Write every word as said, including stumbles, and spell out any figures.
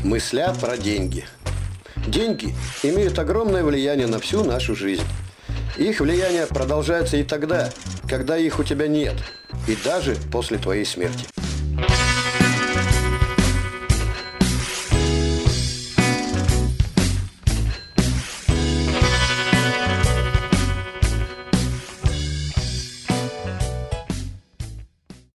Мысля про деньги. Деньги имеют огромное влияние на всю нашу жизнь. Их влияние продолжается и тогда, когда их у тебя нет, и даже после твоей смерти.